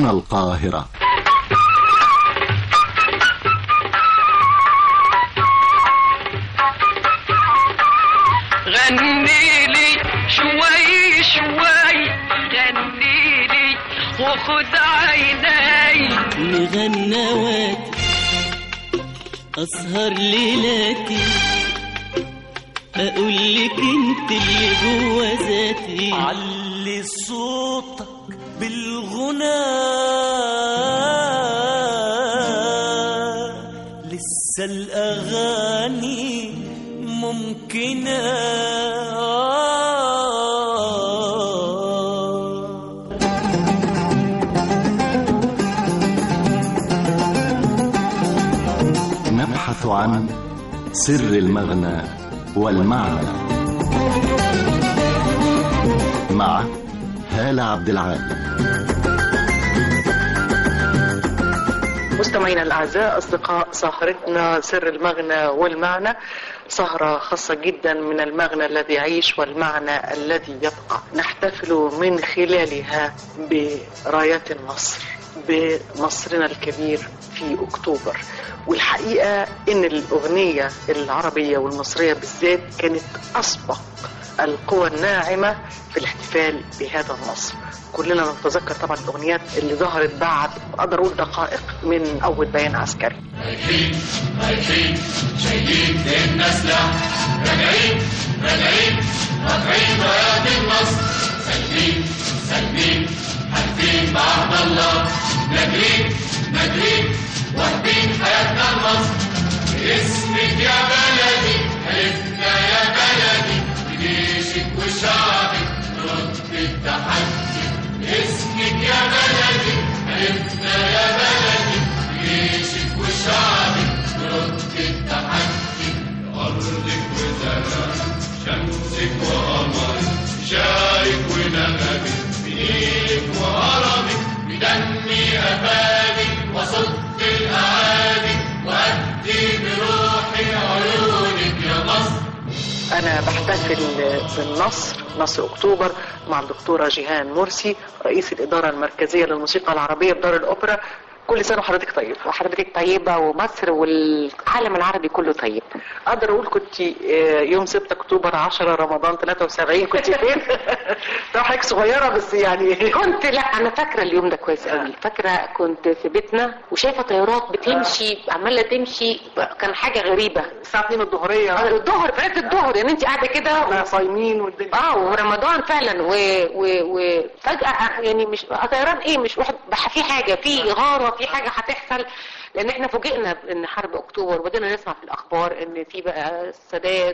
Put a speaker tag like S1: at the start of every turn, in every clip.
S1: القاهرة.
S2: غنيلي شوي شوي غنيلي وخد عيني
S3: مغنواتي أسهر ليلاتي أقول لك انت اللي جوا ذاتي علي صوتك بالغنى لسه الأغاني ممكنة.
S1: نبحث عن سر المغنى والمعنى مع هالة عبد العال.
S4: مستمعينا الأعزاء، أصدقاء سهرتنا سر المغنى والمعنى، سهرة خاصة جدا من المغنى الذي يعيش والمعنى الذي يبقى، نحتفل من خلالها برايات النصر، بمصرنا الكبير في أكتوبر. والحقيقة إن الأغنية العربية والمصرية بالذات كانت أسبق القوى الناعمة في الاحتفال بهذا النصر. كلنا نتذكر طبعا الأغنيات اللي ظهرت بعد أقدر أقول دقائق من أول بيان عسكري.
S5: رايحين شايلين ديننا سلاح، راجعين قاطعين رايات النصر، سالمين حالفين بعهد الله، ناجرين واخدين حياتنا لمصر. باسمك يا بلدي حلفنا يا بلدي، بجيشك وشعبك نرد التحدي. باسمك يا بلدي حلفنا يا بلدي، بجيشك وشعبك نرد التحدي. أرضك وزرعك شمسك وقمرك، شارك ونغمك بنيلك وهرمك، بدمي أفادك وصدت الأعادي، وأدي بروحي عيونك يا مصر.
S4: أنا بحتفل بالنصر، نصر أكتوبر، مع الدكتورة جيهان مرسي رئيس الإدارة المركزية للموسيقى العربية بدار الأوبرا. كل سنة وحضرتك طيب.
S6: وحضرتك طيبة، ومصر والعالم العربي كله طيب.
S4: أقدر أقول كنت يوم 6 أكتوبر 10 رمضان 73 كنت فين؟ طبعا حضرتك صغيرة بس يعني
S6: كنت، لا أنا فاكرة اليوم ده كويس قوي. فاكرة كنت في بيتنا وشايفة طيارات بتمشي عمالة تمشي، كان حاجة غريبة.
S4: الساعة 2 الظهرية،
S6: الظهر في عز الظهر، يعني أنت قاعدة كده
S4: صايمين والدنيا
S6: ورمضان فعلا، وفجأة يعني مش طيران إيه، مش واحد في حاجة، في غارة، في حاجة هتحصل. لان احنا فوجئنا ان حرب اكتوبر، وبدأنا نسمع في الاخبار ان في بقى السادات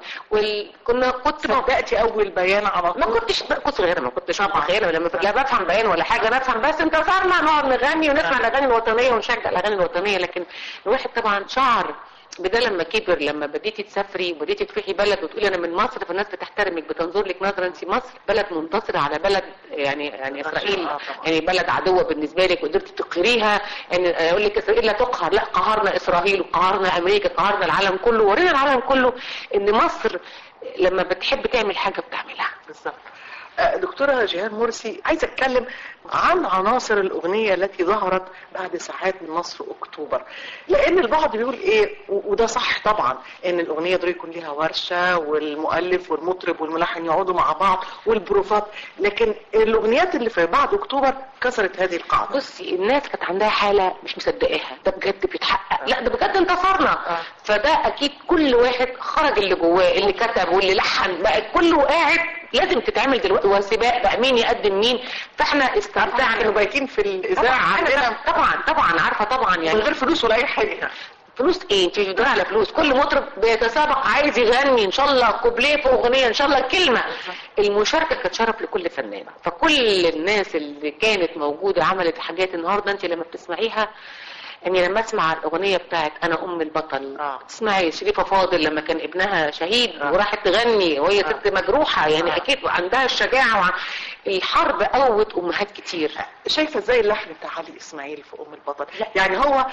S6: كنت
S4: صدقتي اول بيان على طول.
S6: ما كنت صغيره، ما كنتش خيانه ولا لا بفهم بيان ولا حاجه، بفهم بس انتصرنا، نقعد نغني ونسمع الاغاني الوطنيه ونشجع الاغاني الوطنيه. لكن الواحد طبعا شعر بده لما كبر، لما بديتي تسافري وبديتي تروحي بلد وتقولي انا من مصر، فالناس بتحترمك، بتنظر لك نظره انت مصر بلد منتصره على بلد يعني اسرائيل يعني بلد عدوه بالنسبه لك، وقدرتي تقهريها. يعني اقول لك اسرائيل لا تقهر، لا قهرنا اسرائيل وقهرنا امريكا، قهرنا العالم كله، ورينا العالم كله ان مصر لما بتحب تعمل حاجه بتعملها.
S4: بالظبط. دكتورة جيهان مرسي، عايزة اتكلم عن عناصر الأغنية التي ظهرت بعد ساعات من نصر أكتوبر، لأن البعض بيقول إيه، وده صح طبعا، إن الأغنية دي يكون لها ورشة والمؤلف والمطرب والملحن يقعدوا مع بعض والبروفات، لكن الأغنيات اللي في بعد أكتوبر كسرت هذه القاعدة.
S6: بصي، الناس كانت عندها حالة مش مصدقاها، ده بجد بيتحقق، لا ده بجد انتصرنا. فده أكيد كل واحد خرج اللي جواه، اللي كتب واللي لحن، بقى كله قاعد لازم تتعمل دلوقتي، وسباق بقى مين يقدم مين. فاحنا استمتعنا،
S4: كانوا بايتين في الإذاعة عندنا
S6: طبعا عارفة طبعا، يعني
S4: من غير فلوس ولا أي حاجة.
S6: فلوس ايه؟ انت مش بتدوري على فلوس، كل مطرب بيتسابق عايز يغني ان شاء الله كوبليه في اغنيه، ان شاء الله كلمه. المشاركه كانت شرف لكل فنان، فكل الناس اللي كانت موجوده عملت حاجات النهارده انت لما بتسمعيها. يعني لما اسمع الاغنيه بتاعت انا ام البطل، تسمعي شريفه فاضل لما كان ابنها شهيد وراحت تغني وهي ست مجروحه، يعني اكيد عندها الشجاعه. الحرب قوت امهات كتير.
S4: شايفه ازاي اللحن بتاع علي اسماعيل في ام البطل؟ يعني هو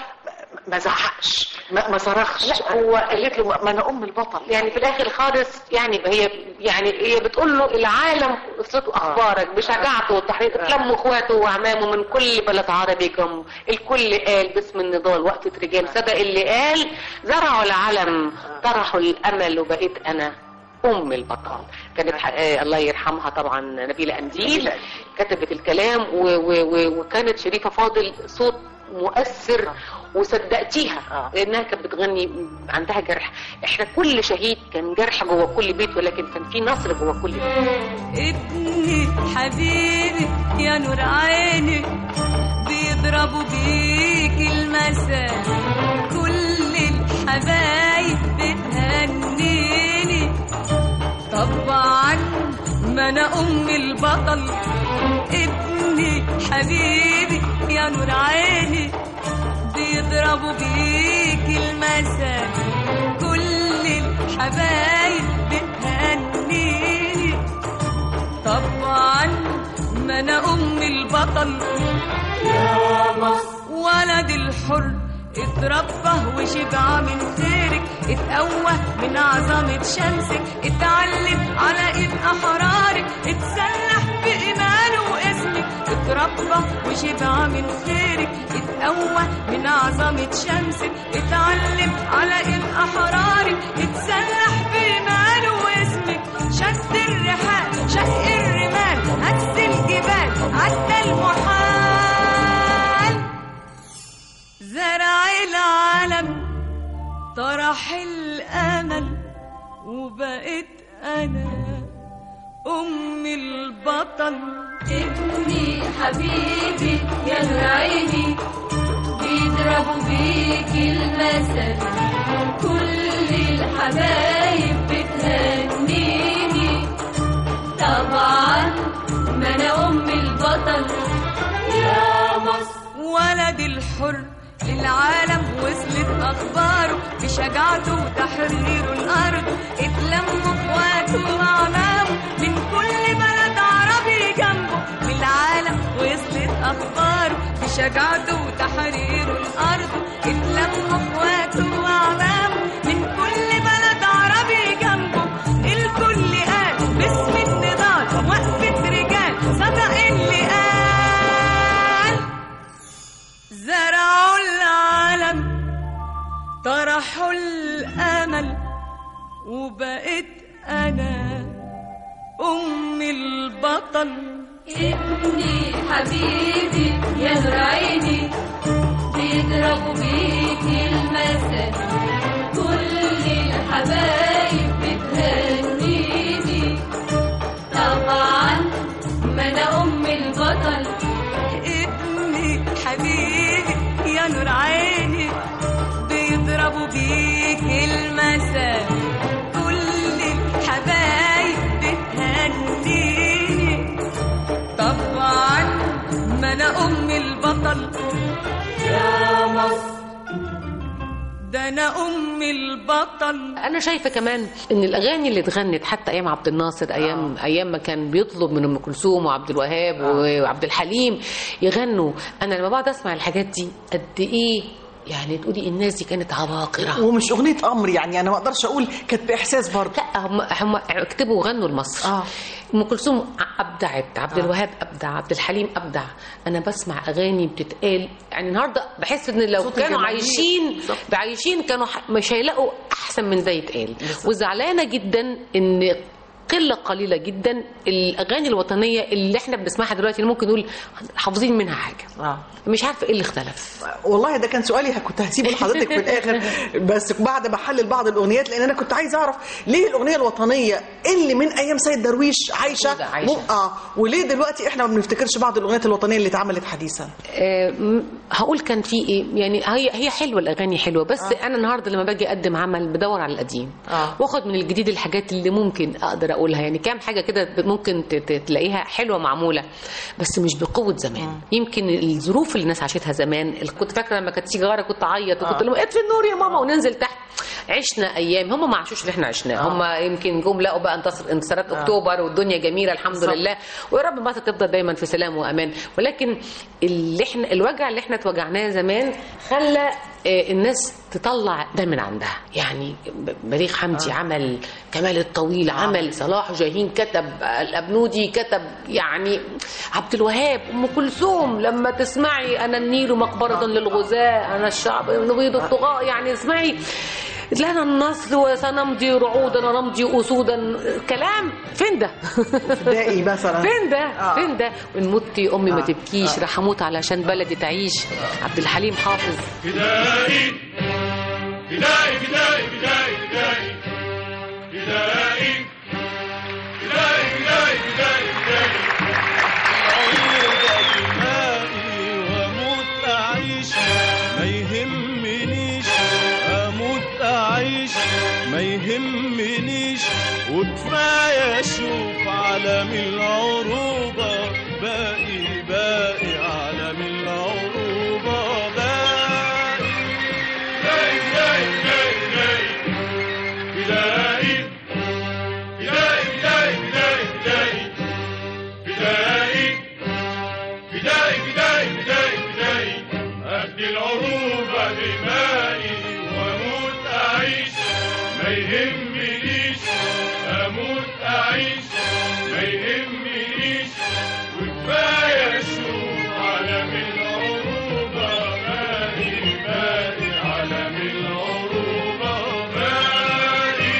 S4: ما زعقش ما صرخش.
S6: لا هو
S4: قالت له ما انا ام البطل.
S6: يعني في الاخر خالص يعني هي بتقول له العالم قصته اخبارك بشجاعته والتحرير. لموا اخواته وعمامه من كل بلد عربي جنبه، الكل قال باسم النضال وقفة رجال صدق اللي قال، زرعوا العلم طرحوا الامل وبقيت انا ام البطل. كانت الله يرحمها طبعا نبيلة قنديل كتبت الكلام وكانت شريفة فاضل صوت مؤثر وصدقتيها لانها كانت بتغني عندها جرح. احنا كل شهيد كان جرح جوه كل بيت ولكن كان في نصر جوه كل بيت.
S7: ابني حبيبي يا نور عيني بيضربوا بيك المثل، كل الحبايب بتهنيني طبعا ما انا ام البطل. ابني حبيبي يا نور عيني بيضربوا بيك المثل، كل الحبايب بتهنيني طبعا ما انا ام البطل. يا مصر ولد الحر اتربى وشبع من خيرك، اتقوى من عظمة شمسك، اتعلم على ايد احرارك، اتسلح بإيمانه واسمك، اتربى وشبع من خيرك، اتقوى من عظمة شمسك، اتعلم على ايد احرارك، اتسلح بإيمانه واسمك، شد الرحال شق الرمال هز الجبال عدى المحال، زرع العالم طرح الامل وبقيت انا ام البطل.
S8: ابني حبيبي يا نور عيني بيضربوا بيك المثل، كل الحبايب بتهنيني طبعا ما انا ام البطل. يا مصر
S7: ولد الحر للعالم وصلت اخباره بشجاعته وتحرير الارض، اتلموا اخواته وعمامه من كل بلد عربي جنبه، للعالم وصلت اخباره بشجاعته وتحرير الارض، اتلموا اخواته وعمامه من كل بلد عربي جنبه، الكل قال باسم النضال وقفة رجال صدق اللي قال، زرعوا العالم طرحوا الامل وبقيت انا ام البطل.
S8: ابني حبيبي يا نور عيني بيضربوا بيك المثل، كل الحبايب بتهنيني طبعا ما انا ام البطل.
S7: ابني حبيبي يا نور عيني بيضربوا بيك المثل، كل الحبايب بتهنيني طبعا ما انا ام البطل. يا مصر ده انا ام البطل.
S6: انا شايفه كمان ان الاغاني اللي اتغنت حتى ايام عبد الناصر، ايام ما كان بيطلب من ام كلثوم وعبد الوهاب وعبد الحليم يغنوا، انا لما بقعد اسمع الحاجات دي قد ايه يعني تقولي الناس دي كانت عباقرة،
S9: ومش أغنية أمر يعني أنا ما أقدرش أقول كانت بإحساس برضه.
S6: لا هم اكتبوا وغنوا لمصر. أم كلثوم أبدعت، عبد الوهاب أبدع، عبد الحليم أبدع. أنا بسمع أغاني بتتقال يعني النهاردة بحس إن لو كانوا عايشين كانوا مش هيلاقوا أحسن من ده يتقال. وزعلانة جدا إن قلة قليلة جدا الأغاني الوطنية اللي احنا بنسمعها دلوقتي اللي ممكن نقول حافظين منها حاجة. مش عارفة ايه اللي اختلف.
S9: والله ده كان سؤالي كنت هسيبه لحضرتك في الآخر بس بعد ما احلل بعض الأغنيات، لأن أنا كنت عايز أعرف ليه الأغنية الوطنية اللي من أيام سيد درويش عايشة وليه دلوقتي احنا ما بنفتكرش بعض الأغنيات الوطنية اللي اتعملت حديثا.
S6: هقول كان في ايه يعني هي حلوة، الأغاني حلوة بس أنا النهاردة لما باجي أقدم عمل بدور على القديم واخد من الجديد الحاجات اللي ممكن أقدر أقولها. يعني كام حاجة كده ممكن تلاقيها حلوة معمولة بس مش بقوة زمان. يمكن الظروف اللي الناس عاشتها زمان، كنت فاكرة لما كانت تيجي غارة كنت أعيط وكنت لهم اطفي النور يا ماما وننزل تحت. عشنا ايام هم ما عاشوش اللي احنا عشناه. هم يمكن جم لقوا بقى انتصارات اكتوبر والدنيا جميله الحمد لله، ويا رب مصر تفضل دايما في سلام وامان. ولكن الوجع اللي احنا اتوجعناه زمان خلى الناس تطلع ده من عندها. يعني بليغ حمدي عمل كمال الطويل، عمل صلاح جاهين كتب، الأبنودي كتب، يعني عبد الوهاب، أم كلثوم لما تسمعي أنا النيل مقبرة للغزاة، أنا الشعب نبيض الطغاة، يعني اسمعي لنا النصر وسنمضي رعودا ونمضي أسودا. كلام فين ده؟
S9: فدائي مثلا
S6: فين ده؟ فين ده؟ وإن مت أمي ما تبكيش، راح أموت علشان بلدي تعيش. عبد الحليم حافظ.
S5: فدائي فدائي فدائي فدائي فدائي فدائي فدائي فدائي فدائي فدائي
S3: واموت اعيش ما يهمنيش، اموت اعيش ما يهمنيش، وكفايه اشوف عالم العروبه باقي باقي عالم العروبه باقي
S5: فدائي فدائي فدائي فدائي فدائي فدائي فدائي فدائي فدائي فدائي فدائي أهدي العروبة دمائي وأموت أعيش ما يهمنيش، أموت أعيش ما يهمنيش، وكفاية أشوف عالم العروبة باقي باقي عالم العروبة باقي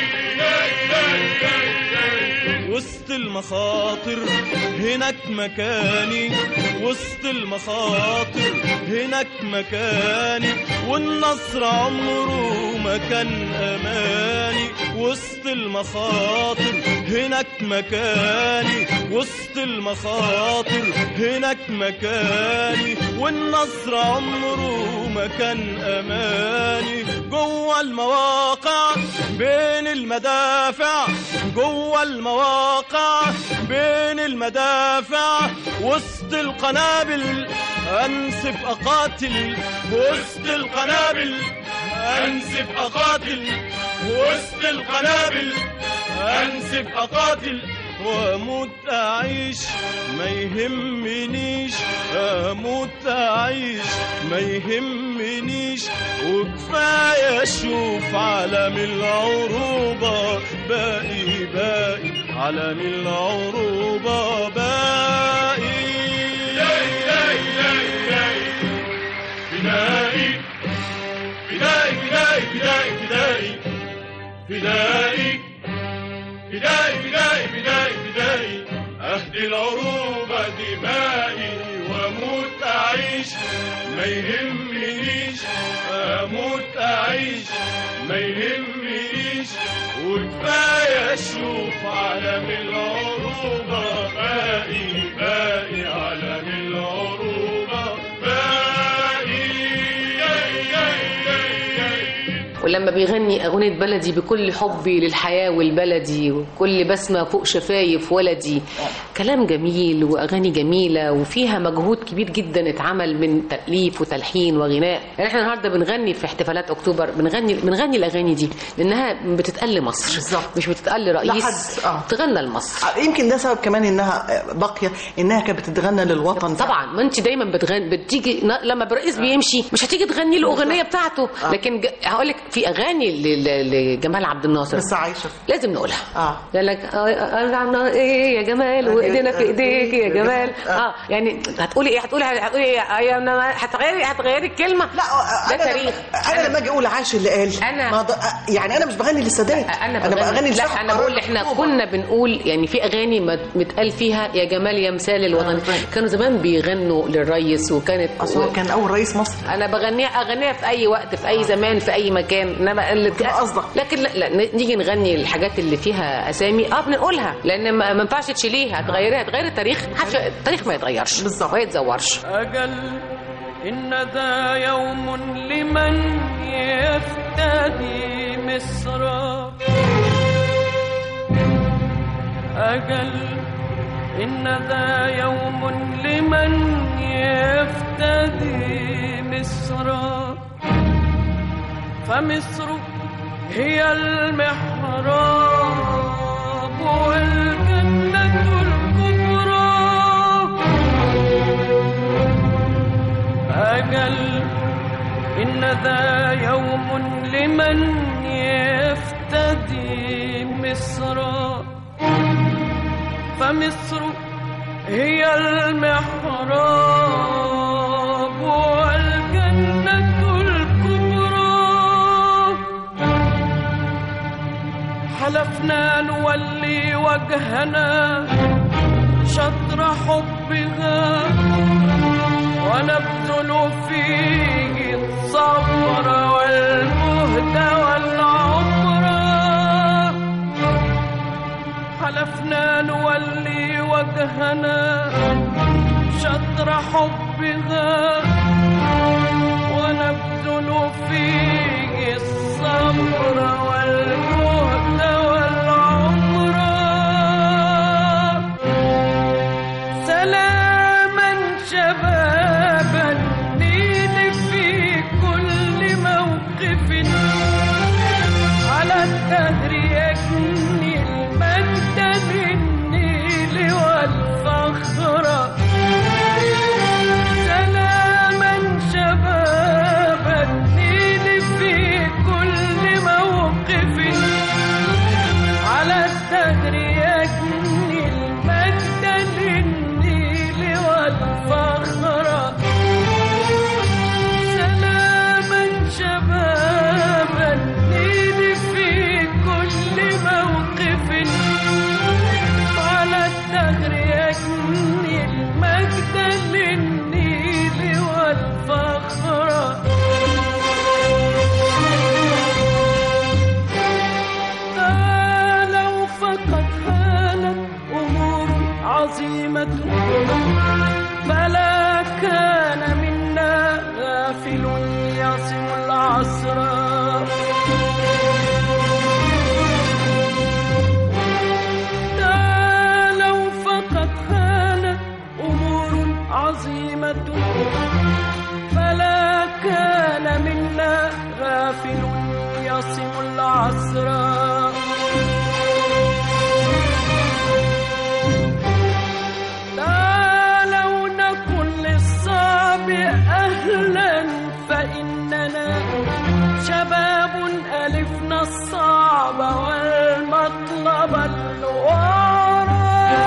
S3: وسط المخاطر هناك مكاني، وسط المخاطر هناك مكاني، والنصر عمره ما كان أماني. وسط المخاطر هناك مكاني، وسط المخاطر هناك مكاني، والنصر عمره ما كان أماني. جوه المواقع بين المدافع، جوه المواقع بين المدافع، وسط القنابل أنسف أقاتل، وسط القنابل أنسف أقاتل، وسط القنابل أنسف أقاتل، وأموت أعيش ما يهمنيش، أموت أعيش ما يهمنيش، وكفاية أشوف عالم العروبة باقي باقي عالم العروبة باقي
S5: فدائي فدائي فدائي فدائي فدائي فدائي فدائي فدائي فدائي فدائي أهدي العروبة دمائي وأموت أعيش ما يهمنيش، أموت أعيش ما يهمنيش، وكفاية أشوف عالم العروبة باقي باقي عالم العروبة باقي.
S6: ولما بيغني أغنية بلدي بكل حبي للحياة والبلدي وكل بسمة فوق شفايف ولدي، كلام جميل وأغاني جميلة وفيها مجهود كبير جدا اتعمل من تأليف وتلحين وغناء. يعني احنا النهارده بنغني في احتفالات أكتوبر، بنغني الأغاني دي لأنها بتتقال لمصر بالظبط، مش بتتقال لرئيس، تغنى لمصر.
S9: يمكن ده سبب كمان انها باقيه، انها كانت بتتغنى للوطن.
S6: طبعا ما انت دايما بتيجي لما الرئيس بيمشي مش هتيجي تغني له اغنيه بتاعته، لكن هقول لك في اغاني لجمال عبد الناصر
S9: لسه عايشه
S6: لازم نقولها. قال لك ايه يا جمال وايدينا في ايديك يا جمال. يعني هتقولي ايه؟ هتغيري الكلمه؟
S9: لا
S6: ده تاريخ.
S9: انا لما اجي اقول عاش اللي قال يعني انا مش بغني للسادات، انا بغني
S6: لا انا بقول احنا كنا بنقول يعني في اغاني متقال فيها يا جمال يا مثال الوطن. كانوا زمان بيغنوا للرئيس، وكانت
S9: كان اول رئيس مصر.
S6: انا اغنيها في اي وقت في اي زمان في اي مكان، انما لكن لا نيجي نغني الحاجات اللي فيها اسامي بنقولها، لان ما ينفعش تشيليها، هتغير التاريخ. التاريخ ما يتغيرش بالظبط، ما يتزورش.
S3: أجل إن ذا يوم لمن يفتدي مصر، أجل إن ذا يوم لمن يفتدي مصر، فمصر هي المحراب والجنة الكبرى. أجل إن ذا يوم لمن يفتدي مصرا، فمصر هي المحراب والجنة الكبرى. حلفنا نولي وجهنا شطر حبها ونبذل فيه الصبر والمهد والعمر. حلفنا نولي وجهنا شطر حبها ونبذل فيه الصبر والمهد والعمر. سلاما شباب النيل في كل موقف على الدهر يجني المجد للنيل والفخر. سلاما شباب النيل في كل موقف على الدهر يجني المجد للنيل والفخر. سلاما شباب النيل في كل موقف على الدهر يجني المجد للنيل والفخر. لو فقد هانت أمور عظيمة فلا كان منا غافل يصم العصر. لو فقد هانت أمور عظيمة فلا كان منا غافل يصم العصر. لو نكن للصعب أهلا فإننا شباب ألفنا الصعب والمطلب الورى.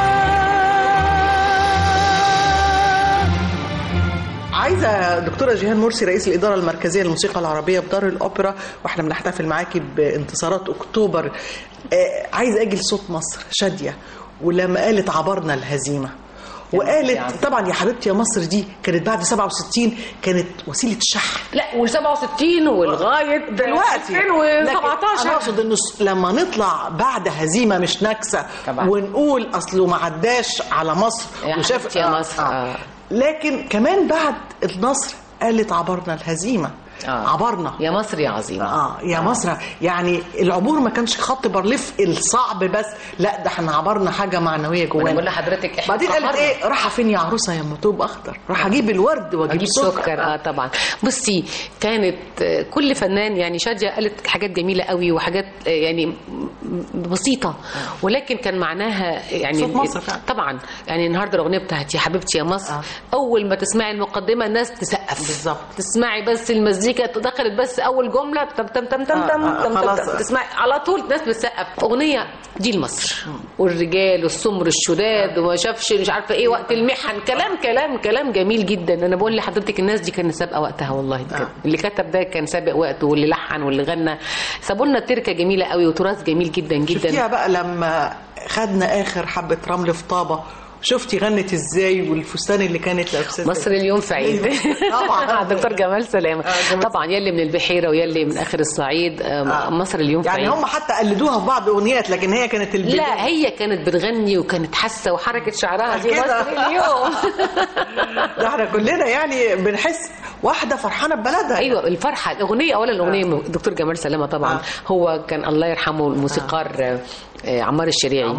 S9: عايزة دكتورة جيهان مرسي رئيس الإدارة المركزية للموسيقى العربية بدار الأوبرا، وإحنا بنحتفل معاكي بانتصارات أكتوبر، عايزة أجي لصوت مصر شادية ولما قالت عبرنا الهزيمة وقالت طبعا يا حبيبتي يا مصر دي كانت بعد 67 كانت وسيلة شحن.
S6: لا وال67 ولغايه
S9: دلوقتي
S6: 2017.
S9: انا اقصد انه لما نطلع بعد هزيمه مش نكسه طبعا ونقول اصله ما عداش على مصر
S6: وشاف يا مصر
S9: لكن كمان بعد النصر قالت عبرنا الهزيمه. عبرنا
S6: يا مصر يا عظيمة.
S9: يا مصر، يعني العبور ما كانش خط بارليف الصعب بس، لا ده احنا عبرنا حاجه معنويه جوانا.
S6: بقول لحضرتك احنا
S9: بعدين قالت ايه؟ راح فين يا عروسه يا مطوب اخضر؟ راح اجيب الورد واجيب
S6: سكر. طبعا. بصي كانت كل فنان يعني شادية قالت حاجات جميله قوي وحاجات يعني بسيطه ولكن كان معناها يعني
S9: صوت مصر فعلا.
S6: طبعا يعني النهارده الاغنيه بتاعت يا حبيبتي يا مصر اول ما تسمعي المقدمه الناس تسقف
S9: بالظبط،
S6: تسمعي بس المزيكا دخلت بس اول جمله تم تم تم تم تم تسمعي على طول الناس بتسقف. اغنيه دي لمصر والرجال والسمر الشداد وما شافش مش عارفه ايه وقت المحن، كلام جميل جدا. انا بقول لحضرتك الناس دي كانت سابقه وقتها والله بجد. اللي كتب ده كان سابق وقته واللي لحن واللي غنى سابوا لنا تركه جميله قوي وتراث جميل جدا جدا.
S9: شفتيها بقى لما خدنا اخر حبه رمل في طابه، شفتي غنت ازاي والفستان اللي كانت لابساه.
S6: مصر اليوم في عيد. طبعا دكتور جمال سلامه. طبعا يلي من البحيره ويلي من اخر الصعيد. مصر اليوم في عيد.
S9: يعني هم حتى قلدوها في بعض اغنيات لكن هي كانت
S6: لا هي كانت بتغني وكانت حاسه وحركه شعرها دي مصر اليوم.
S9: ده احنا كلنا يعني بنحس واحده فرحانه ببلدها.
S6: ايوه الفرحه، الاغنيه اولا، الاغنيه الدكتور جمال سلامه طبعا هو كان الله يرحمه الموسيقار عمار الشريعي.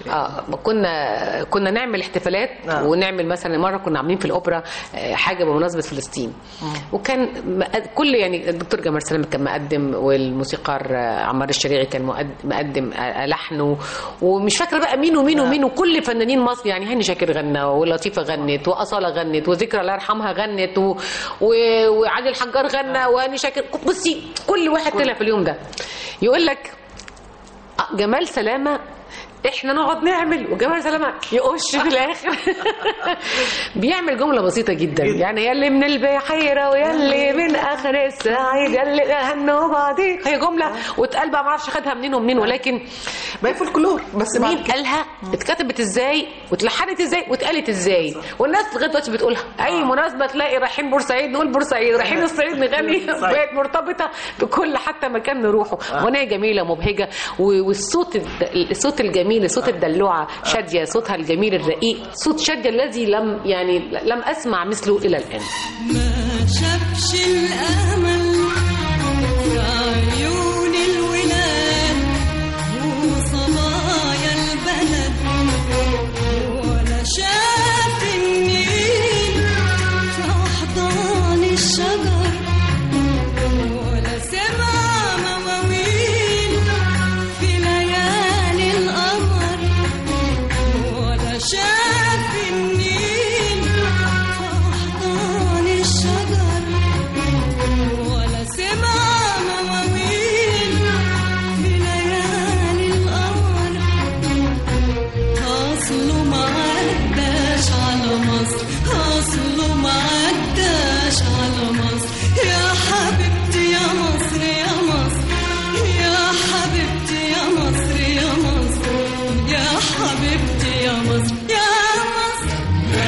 S6: كنا نعمل احتفالات ونعمل مثلا مره كنا عاملين في الاوبرا حاجه بمناسبه فلسطين، وكان كل يعني الدكتور جمال سلامه كان مقدم، والموسيقار عمار الشريعي كان مقدم لحنه، ومش فاكره بقى مين ومين ومين، وكل فنانين مصر يعني هاني شاكر غنى، ولطيفه غنت، واصاله غنت، وذكرى الله يرحمها غنت، وعلي الحجار غنى، وهاني شاكر. بصي كل واحد طلع في اليوم ده يقول لك جمال سلامه احنا نقعد نعمل، وجمال سلامه يقش في الاخر. بيعمل جمله بسيطه جدا يعني يلي من البحيره ويلي من اخر السعيد يلي هنوا بعضي، هي جمله واتقال بقى ما اعرفش خدها منين ومنين، ولكن
S9: ما هي فولكلور، بس
S6: مين قالها، اتكتبت ازاي، واتلحنت ازاي، واتقالت ازاي، والناس لغايه دلوقتي بتقولها. اي مناسبه تلاقي رايحين بورسعيد نقول بورسعيد، رايحين الصعيد نغني، بقت مرتبطه بكل حتى مكان نروحه. اغنيه جميله مبهجه، والصوت الجميل، صوت الدلوعه شاديه، صوتها الجميل الرقيق، صوت شاديه الذي لم اسمع مثله الى الان.
S7: ما شافش الامل في عيون الولاد وصبايا البلد، ولا شاف النيل في احضان الشجر، ولا سمع مواويل في ليالي القمر، ولا شاف النيل في احضان الشجر، ولا سمع مواويل في ليالي القمر. اصله ما عداش على مصر، اصله ما عداش على مصر. يا حبيبتي يا مصر يا مصر، يا حبيبتي يا مصر يا مصر، يا حبيبتي يا مصر يا مصر.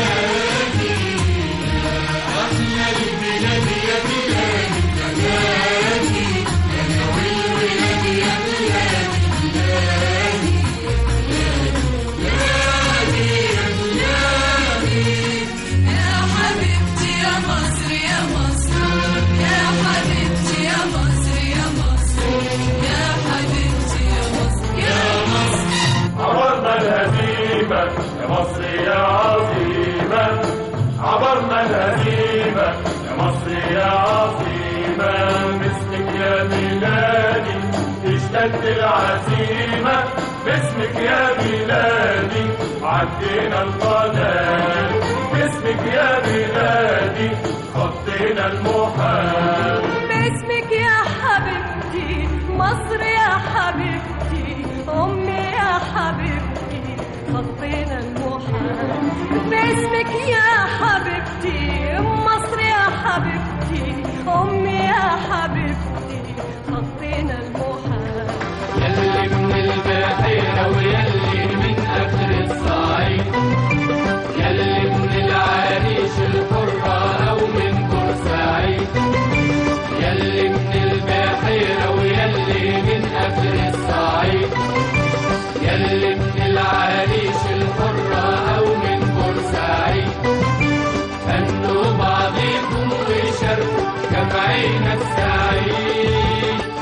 S7: يا حبيبتي يا مصر يا مصر، يا حبيبتي يا مصر يا مصر، يا حبيبتي يا مصر يا مصر.
S5: عبرنا الهزيمة يا مصر يا عظيمة، عبرنا الهزيمة يا مصر يا عظيمة، باسمك يا بلادي اشتد العزيمة، باسمك يا بلادي عدينا القناة، باسمك يا بلادي خطينا المحال،
S8: باسمك يا حبيبتي مصر يا حبيبتي، أمي يا حبيبتي خطينا المحال. باسمك يا حبيبتي مصر يا حبيبتي، أمي يا حبيبتي خطينا المحال.
S10: يلي من البحيرة ويلي من آخر الصعيد، يلي من العريش الحرة أو من بورسعيد، يلي من البحيرة ويلي من آخر الصعيد، يلي من العريش الحرة أو من بورسعيد، هنوا بعضيكم وشاركوا جمعينا السعيد.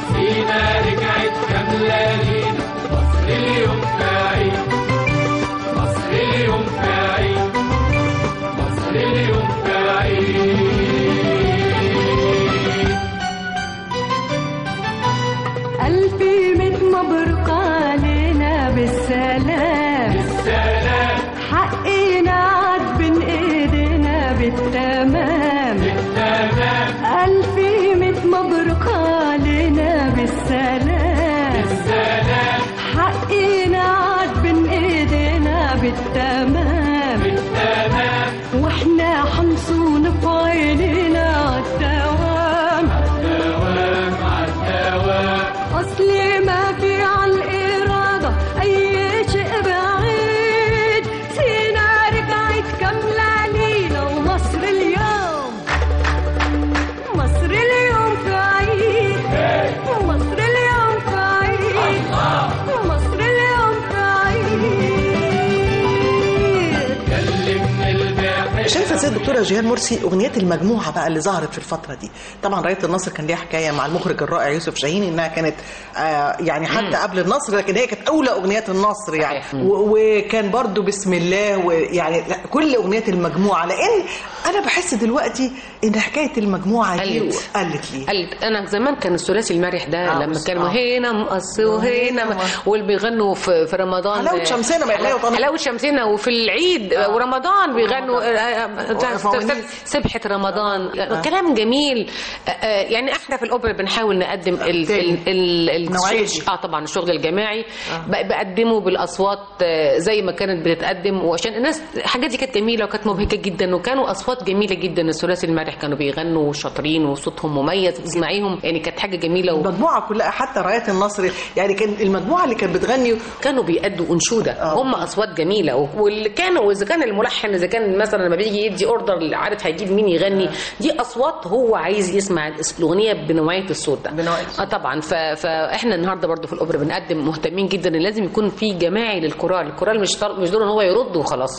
S9: دكتوره جيهان مرسي، اغنيات المجموعه بقى اللي ظهرت في الفتره دي، طبعا رايه النصر كان ليها حكايه مع المخرج الرائع يوسف شاهين انها كانت يعني حتى قبل النصر، لكن هي كانت اولى اغنيات النصر يعني. وكان برضو بسم الله، ويعني كل اغنيات المجموعه، لان انا بحس دلوقتي ان حكايه المجموعه دي قلت ليه.
S6: انا زمان كان الثلاثي المرح ده لما كانوا هنا مقص وهنا واللي بيغنوا في رمضان
S9: حلاوه شمسنا، ما
S6: حلاوه شمسنا، وفي العيد ورمضان بيغنوا سبحة رمضان، كلام جميل. يعني احنا في الاوبرا بنحاول نقدم
S9: النوعيه
S6: طبعا الشغل الجماعي بقدمه بالاصوات زي ما كانت بتتقدم، وعشان الناس الحاجات دي كانت جميله وكانت مبهجه جدا، وكانوا اصوات جميله جدا. الثلاثي المرح كانوا بيغنوا شاطرين وصوتهم مميز، تسمعيهم يعني كانت حاجه جميله.
S9: المجموعه كلها حتى رايه النصر يعني كان المجموعه اللي كانت بتغني
S6: كانوا بيأدوا انشوده، هم اصوات جميله. واللي كانوا اذا كان الملحن، اذا كان مثلا لما بيجي يدي اوردر عارف هيجيب مين يغني، دي اصوات هو عايز يسمع الاغنيه بنوعيه الصوت ده. طبعا فاحنا النهارده برضو في الاوبرا بنقدم مهتمين جدا ان لازم يكون في جماعي للكورال. الكورال مش دور ان هو يرد وخلاص.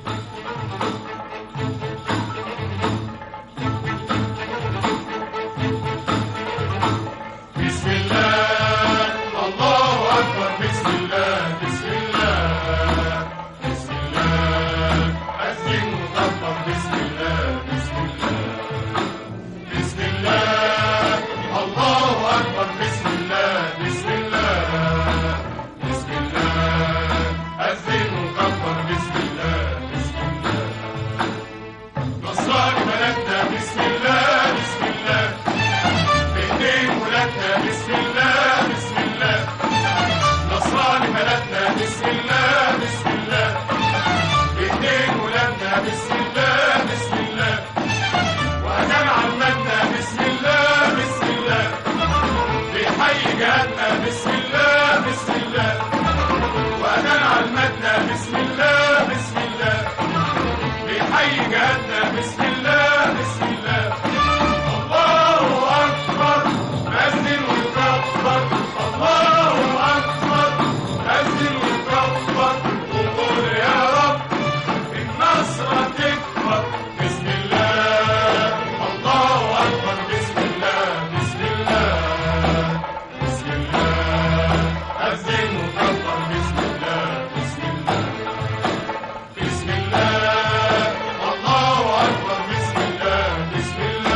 S5: بسم الله الله أكبر، بسم الله بسم الله بسم الله، أذن وكبر، بسم الله بسم الله بسم الله الله أكبر، بسم الله بسم الله بسم الله، أذن وكبر، بسم الله بسم الله، نصران بلدنا، بسم الله بسم الله، بإيدين ولادنا، بسم الله بسم الله، نصران بلدنا، بسم الله بسم الله، بإيدين ولادنا، بسم الله بسم الله، وأدام عمتنا، بسم الله بسم الله، بيحيي جهادنا، بسم الله بسم الله، وأدام عمتنا، بسم الله بسم الله، بيحيي جهادنا، بسم الله بسم الله، الله أكبر، أذن وكبر، الله أكبر، أذن وكبر، وقول يا رب النصر تكبر، بسم الله الله أكبر، بسم الله بسم الله بسم الله، أذن وكبر، بسم الله بسم الله بسم الله الله أكبر، بسم الله بسم الله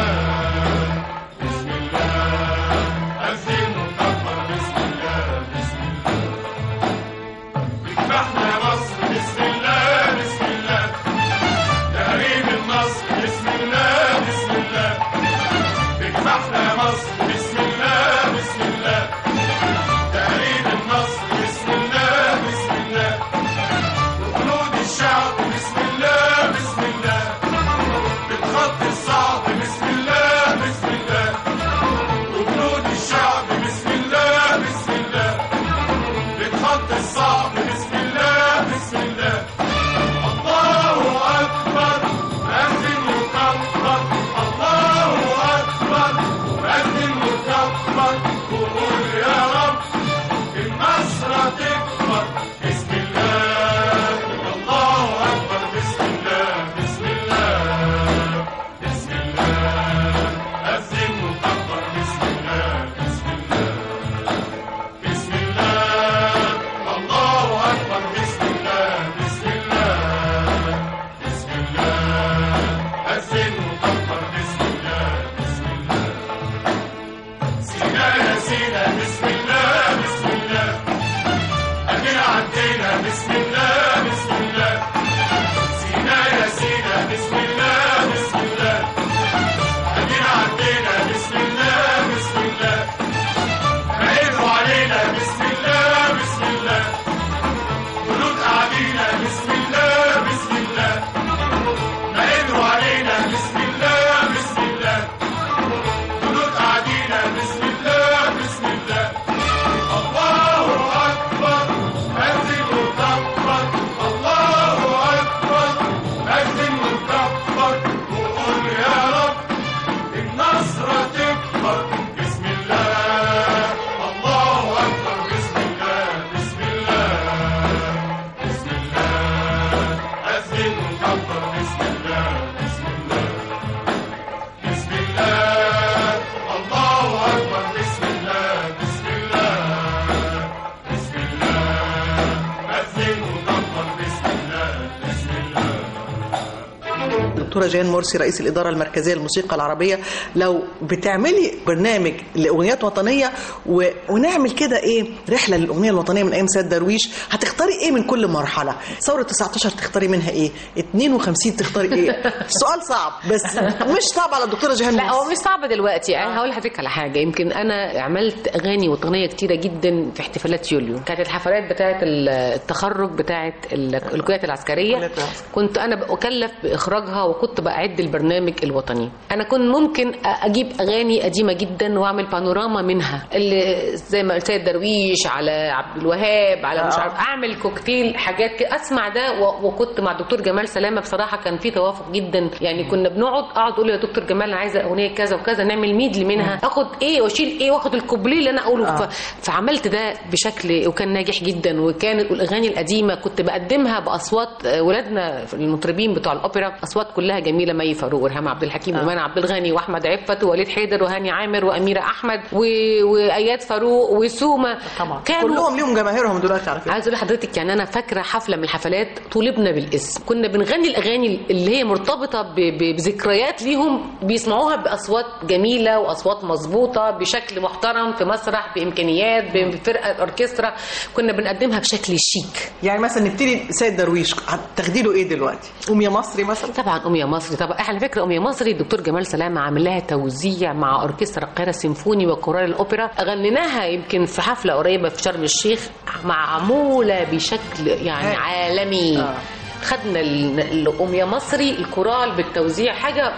S9: الدكتورة جيهان مرسي رئيس الإدارة المركزية للموسيقى العربية، لو بتعملي برنامج لأغنيات وطنية ونعمل كده إيه رحلة للأغنية الوطنية من أيام سيد درويش، هتختاري إيه من كل مرحلة؟ ثورة 19 تختاري منها إيه؟ 52 تختاري إيه؟ سؤال صعب بس مش صعب على الدكتورة جيهان مرسي.
S6: لا هو مش صعب دلوقتي. يعني هقول لحضرتك على حاجة، يمكن أنا عملت أغاني وطنية كتيرة جدا في احتفالات يوليو، كانت الحفلات بتاعة التخرج بتاعة الكليات العسكرية كنت أنا بكلف بإخراجها وكنت بأعد البرنامج الوطني. أنا كنت ممكن أجيب أغاني قديمة جدا وأعمل بانوراما منها، اللي زي ما قلت سيد درويش على عبد الوهاب على مش عارف، أعمل كوكتيل حاجات كده أسمع ده. وكنت مع الدكتور جمال سلامة بصراحة كان في توافق جدا، يعني كنا أقعد أقول له يا دكتور جمال أنا عايزة أغنية كذا وكذا، نعمل ميدلي منها، أخد إيه وأشيل إيه وأخد الكوبليه اللي أنا أقوله. فعملت ده بشكل وكان ناجح جدا. وكانت الأغاني القديمة كنت بقدمها بأصوات ولادنا المطربين بتوع الأوبرا، أصوات كلها جميلة، مي فاروق ورهام عبد الحكيم ومنى عبد الغني وأحمد عفت ووليد حيدر وهاني عامر وأميرة أحمد وآيات فاروق وسومة،
S9: طبعا كلهم ليهم جماهيرهم دلوقتي على فكرة.
S6: عايز أقول لحضرتك يعني أنا فاكرة حفلة من الحفلات طولبنا بالاسم، كنا بنغني الأغاني اللي هي مرتبطة بذكريات ليهم بيسمعوها بأصوات جميلة وأصوات مظبوطة بشكل محترم في مسرح بإمكانيات بفرقة أوركسترا، كنا بنقدمها بشكل شيك.
S9: يعني مثلا نبتدي سيد درويش تاخدي له ايه دلوقتي؟ يا مصري مثلا؟
S6: طبعا يا مصري. طبعا على فكره يا مصري الدكتور جمال سلامة عامل لها توزيع مع اوركسترا القاهره السيمفوني وكورال الاوبرا، غنيناها يمكن في حفله قريبه في شرم الشيخ، معموله بشكل يعني عالمي. خدنا يا مصري الكورال بالتوزيع حاجه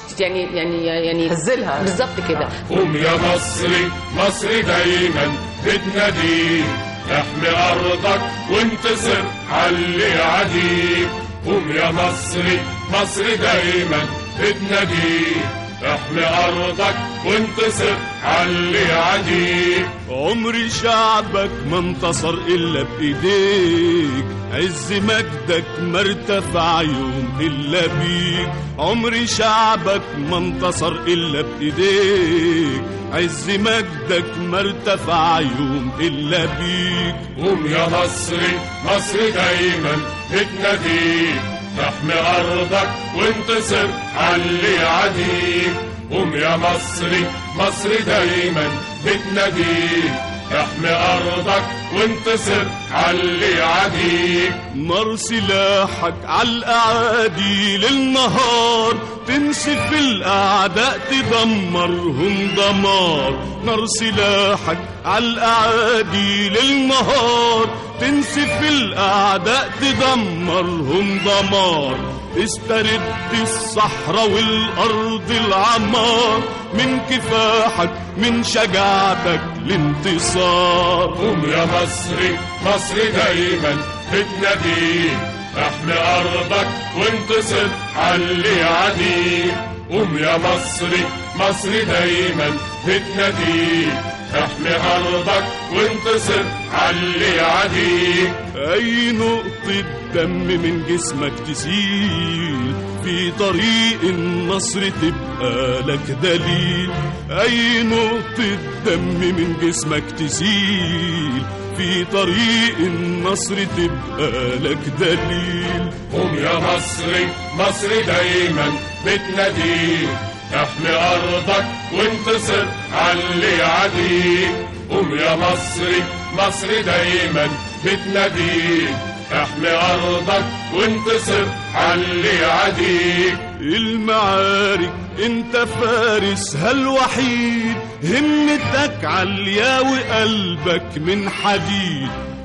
S6: يعني
S9: هزلها
S6: بالظبط كده.
S5: يا مصري مصري دايما بتناديك، احمي ارضك وانتصر علي عديك. يا مصري مصري دايما بتناديك، احمي ارضك وانتصر علي عديك.
S11: عمر شعبك ما انتصر الا بايديك، عز مجدك ما ارتفع يوم الا بيك. عمر شعبك ما انتصر الا بايديك، عز مجدك ما ارتفع يوم الا بيك.
S5: يا مصري مصري دايما بتناديك، احمي ارضك وانتصر علي عديك. يا مصري مصري دايما بتناديك، احمي ارضك وانتصر علي عديك.
S11: نار سلاحك عالاعادي للنهار، تنسف الاعداء تدمرهم دمار. نار سلاحك عالاعادي للنهار، تنسف الاعداء تدمرهم دمار. استرد الصحراء والارض العمار، من كفاحك من شجاعتك الانتصار.
S5: يا مصري مصري دايما بتناديك، احمي ارضك وانتصر علي عديك. يا مصري مصري دايما بتناديك، احمي ارضك وانتصر علي عديك.
S11: اي نقطة دم من جسمك تسيل، في طريق النصر تبقى لك دليل. اي نقطة دم من جسمك تسيل، في طريق النصر تبقى لك دليل.
S5: يا مصري مصري دايما بتناديك، احمي ارضك وانتصر علي عديك. يا مصري مصري دايما بتناديك، احمي ارضك وانتصر علي عديك.
S11: المعارك انت فارسها الوحيد، همتك عالية وقلبك من حديد.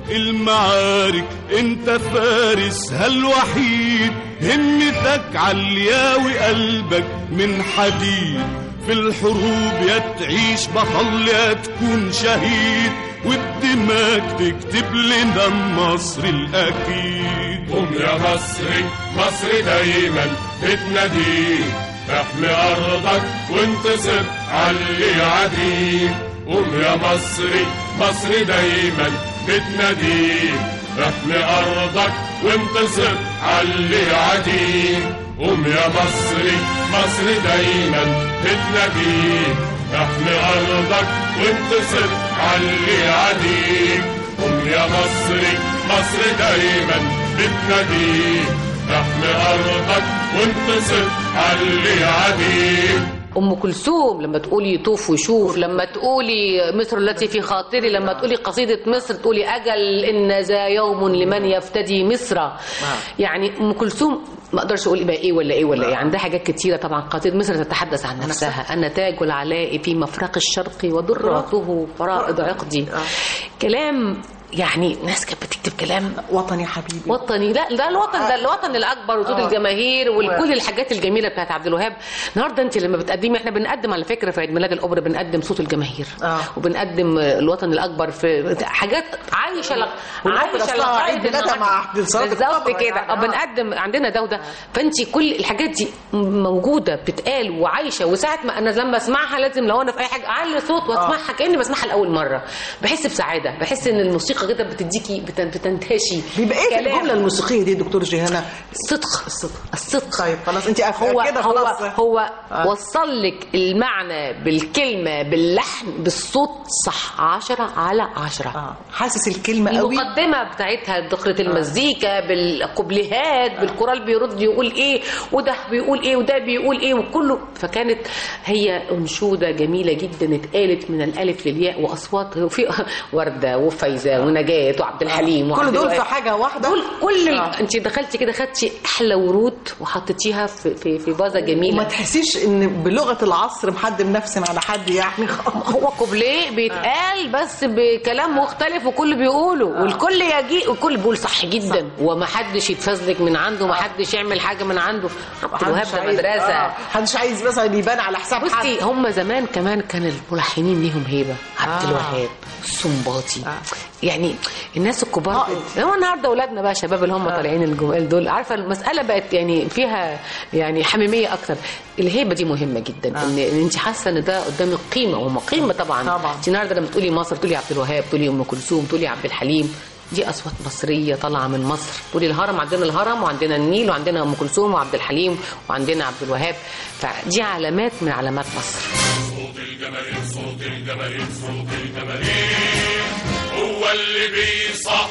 S11: المعارك انت فارسها الوحيد، همتك عالية وقلبك من حديد. في الحروب يا تعيش بطل يا تكون شهيد، وبدماك تكتب لنا النصر الأكيد.
S5: يا مصري مصري دايما بتناديك، احمي أرضك وانتصر علي عديك. يا مصري مصري دايما بتناديك، احمي أرضك وانتصر علي عديك. يا مصري مصري دايما بتناديك، احمي أرضك وانتصر علي عديك. يا مصري مصري دايما بتناديك، احمي أرضك وانتصر على اللي عديك.
S6: ام كلثوم لما تقولي يطوف ويشوف، لما تقولي مصر التي في خاطري، لما تقولي قصيده مصر تقولي اجل ان ذا يوم لمن يفتدي مصر. يعني ام كلثوم ما اقدرش اقول بقى ايه ولا ايه ولا ايه، عندها حاجات كتيره طبعا. قصيده مصر تتحدث عن نفسها، انا تاج العلاء في مفرق الشرق ودراته فرائض عقدي. كلام يعني ناس كانت بتكتب كلام
S9: وطني يا حبيبي،
S6: وطني. لا ده الوطن، ده الوطن الاكبر وصوت الجماهير وكل الحاجات الجميله بتاعت عبد الوهاب. النهارده انت لما بتقدمي، احنا بنقدم على فكره في عيد ميلاد الاوبرا بنقدم صوت الجماهير وبنقدم الوطن الاكبر في حاجات عايشه
S9: عيد ميلادها مع عبد الصمد
S6: بالظبط كده. بنقدم عندنا ده وده، فانت كل الحاجات دي موجوده بتتقال وعايشه. وساعه ما انا لما اسمعها لازم لو انا في اي حاجه اعلي صوت واسمعها كاني بسمعها لاول مره، بحس بسعاده، بحس ان الموسيقى كده بتديكي بتنتشي.
S9: بيبقى ايه الجمله الموسيقيه دي دكتور جيهانة؟
S6: الصدق.
S9: طيب خلاص انت كده خلاص.
S6: هو وصل لك المعنى بالكلمه باللحن بالصوت صح 10/10.
S9: حاسس الكلمه قوي،
S6: المقدمه بتاعتها دخلة المزيكا بالكوبليهات بالكورال بيرد يقول ايه وده بيقول ايه وده بيقول ايه وكله. فكانت هي انشوده جميله جدا اتقالت من الالف للياء، واصوات في ورده وفايزه ونجاة وعبد الحليم
S9: كل دول في حاجه واحده.
S6: كل انت دخلتي كده خدتي احلى ورود وحطيتيها في فازه جميله،
S9: وما تحسيش ان بلغه العصر محد منفسن على حد. يعني
S6: هو كوبليه بيتقال بس بكلام مختلف وكل بيقوله والكل يجي والكل بيقول صح جدا وما حدش يتفزلك من عنده، ما حدش يعمل حاجه من عنده. عبد الوهاب ده مدرسه،
S9: محدش عايز مثلا يبان على حساب حد.
S6: بصي هم زمان كمان كان الملحنين ليهم هيبه. عبد الوهاب، السنباطي، يعني الناس الكبار. هو النهارده اولادنا بقى شباب اللي هم طالعين الجمال دول، عارفه المساله بقت يعني فيها يعني حميميه اكتر. الهيبه دي مهمه جدا، ان انت حاسه ان ده قدامك قيمه، وهم قيمه طبعا. انت النهارده لما تقولي مصر تقولي عبد الوهاب، تقولي ام كلثوم، تقولي عبد الحليم، دي اصوات مصريه طالعه من مصر. تقولي الهرم، عندنا الهرم وعندنا النيل وعندنا ام كلثوم وعبد الحليم وعندنا عبد الوهاب، فدي علامات من علامات مصر.
S5: صوت الجماهير صوت الجماهير صوت الجماهير هو اللي بيصح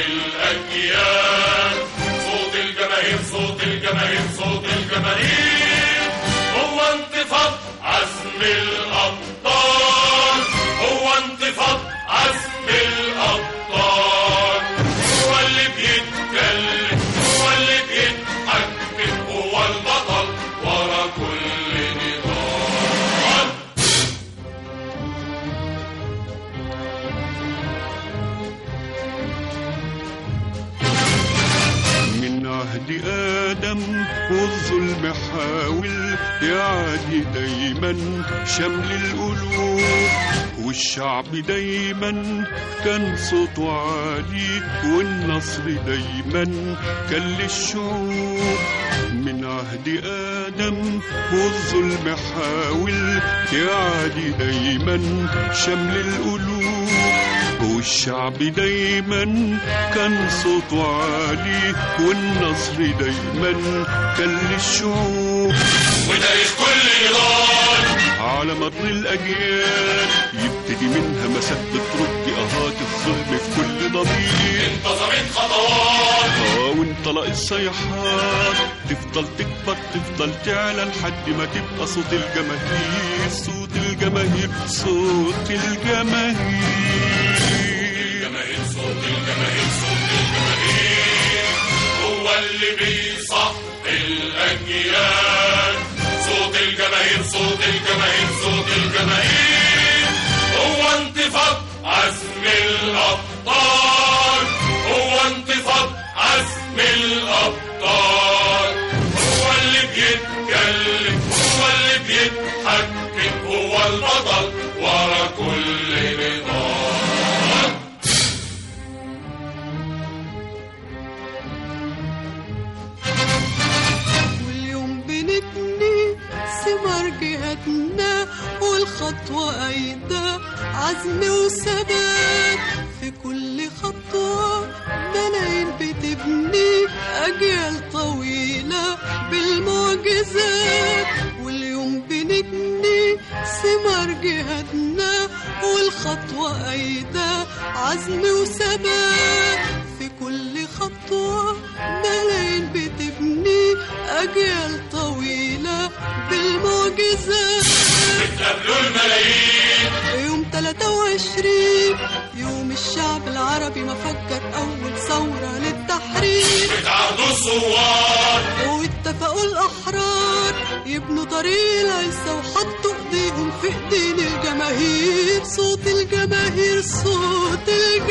S5: الاجيال. صوت الجماهير صوت الجماهير صوت الجماهير هو انتفاض عزم الابطال، هو انتفاض عزم الابطال. هو اللي بيتكلم، هو اللي بيتحكم، هو البطل ورا كل نضال.
S11: من عهد آدم والظلم حاول يعادي دايما شمل القلوب، والشعب دايما كان صوته عالي، والنصر دايما كان للشعوب. من عهد آدم والظلم حاول يعادي دايما شمل القلوب، والشعب دايما كان صوته عالي، والنصر دايما كان للشعوب.
S5: وتاريخ كل نضال
S11: على مر الأجيال يبتدي منها مسافة ترد أهات الظلم في كل ضمير.
S5: انتظمت خطوات
S11: وانطلق الصيحات، تفضل تكبر تفضل تعلى لحد ما تبقى صوت الجماهير صوت الجماهير صوت الجماهير.
S5: صوت الجماهير صوت الجماهير هو اللي بيصح الأجيال. صوت الجماهير صوت الجماهير صوت الجماهير هو انتفاض عزم الأبطال، هو انتفاض عزم الأبطال. هو اللي بيتكلم، هو اللي بيتحكم، هو البطل ورا كل نضال.
S7: ثمار جهادنا والخطوة أيضا عزم وثبات. في كل خطوة ملايين بتبني أجيال طويلة بالمعجزات، واليوم بنبني ثمار جهادنا والخطوة أيضا عزم وثبات. في كل خطوة ملايين بتبني أجيال طويلة بالمعجزات
S5: بتقابلوا الملايين
S7: يوم 23 يوم الشعب العربي ما فكر أول ثورة للتحرير
S5: بتعهدوا الثوار
S7: واتفقوا الأحرار يبنوا طريق العزة وحطوا إيديهم في إيدين الجماهير. صوت الجماهير صوت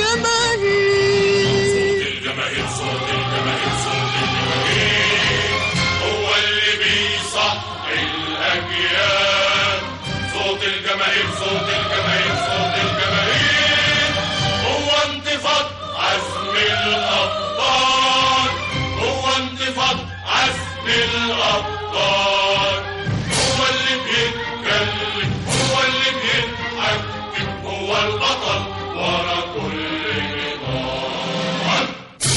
S7: الجماهير
S5: الجماهير صوت الجماهير صوت الجماهير هو اللي بيصحي الأجيال. صوت الجماهير صوت الجماهير صوت الجماهير هو انتفاض عزم الأبطال. هو انتفاض عزم الأبطال. هو اللي بيتكلم هو اللي بيتحكم هو البطل ورا كل نضال.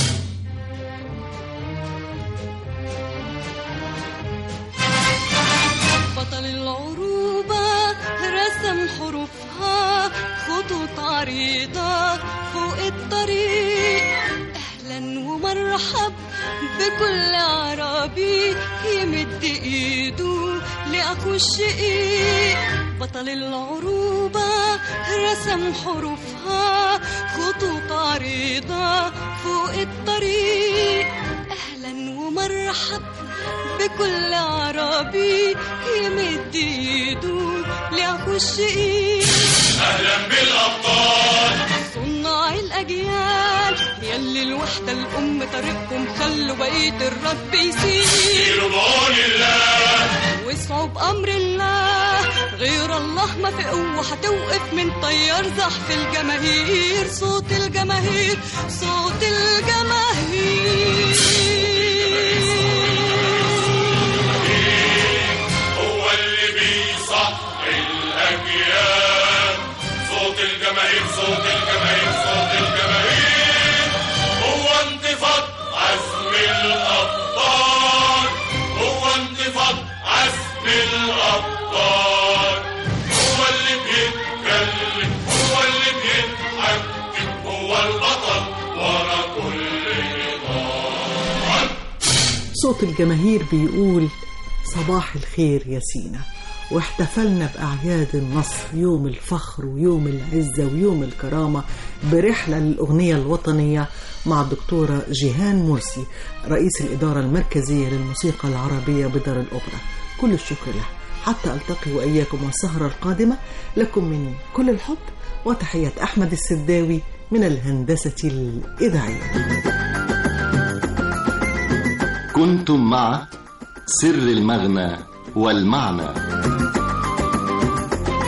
S7: بطل العروبة رسم حروفها خطوط عريضة فوق الطريق. أهلا ومرحب بكل عربي يمد إيده لأخو الشقيق. بطل العروبة رسم حروفها خطوط عريضة فوق الطريق. أهلا ومرحب بكل عربي يمد ايده لأخو الشقيق.
S5: أهلا بالأبطال
S7: صناع الأجيال يلي الوحدة الأم طريقكم خلوا بقية الرب يسير.
S5: سيروا بعون الله
S7: واسعوا بأمر الله غير الله ما في قوة هتوقف من طيار زحف الجماهير. صوت الجماهير صوت الجماهير
S5: هو اللي بيصحي الأجيال. صوت الجماهير صوت الجماهير صوت الجماهير هو انتفاض عزم الأبطال. هو انتفاض عزم الأبطال. هو اللي بيتكلم هو اللي بيتحكم هو البطل ورا كل نضال.
S9: صوت الجماهير بيقول صباح الخير يا سينا. واحتفلنا بأعياد النصر يوم الفخر ويوم العزة ويوم الكرامة برحلة للأغنية الوطنية مع الدكتورة جيهان مرسي رئيس الإدارة المركزية للموسيقى العربية بدار الأوبرا. كل الشكر له. حتى ألتقي وإياكم والسهرة القادمة لكم من كل الحب وتحية أحمد السداوي من الهندسة الإذاعية.
S1: كنتم مع سر المغنى والمعنى،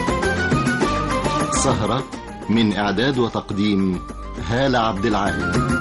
S1: سهرة من إعداد وتقديم هالة عبد العال.